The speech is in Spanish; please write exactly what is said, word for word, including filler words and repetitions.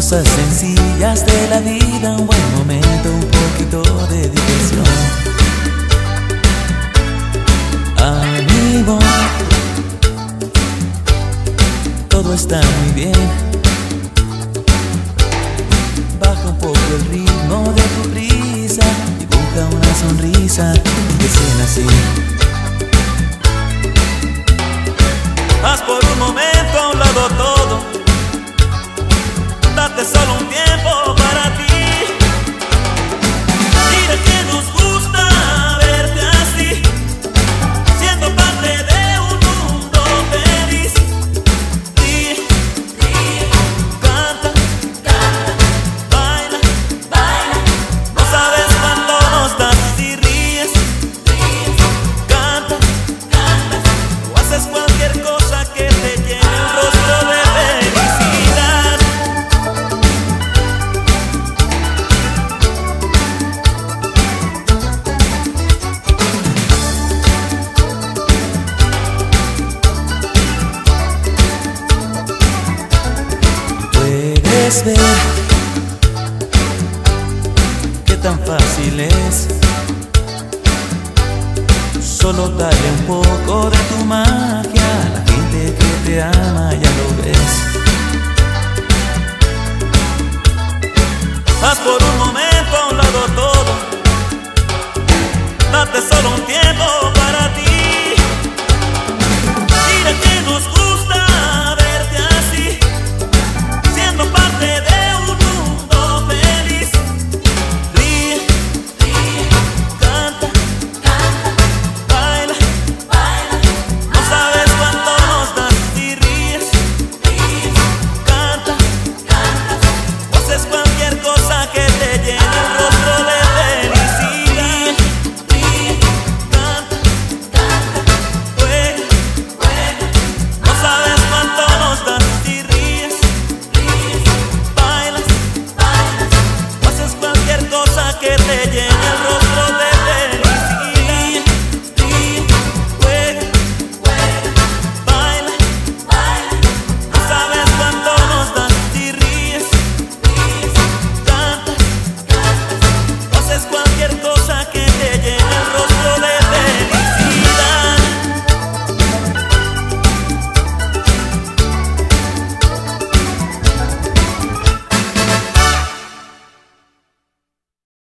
Cosas sencillas de la vida, un buen momento, un poquito de diversión. Amigo, todo está muy bien. Baja un poco el ritmo de tu prisa, dibuja una sonrisa que suena así. Haz por un momento a un lado todo, date solo un tiempo para ti. Mira que nos gusta verte así, siendo parte de un mundo feliz. Ríe, ríe, canta, canta, baila, baila. No sabes cuánto nos das si ríes, ríes, canta, canta, o haces cualquier cosa que te llene el rostro de felicidad. Puedes ver qué tan fácil es. Solo dale un poco de tu magia a la gente que te ama, ya lo ves. Haz por un momento a un lado todo.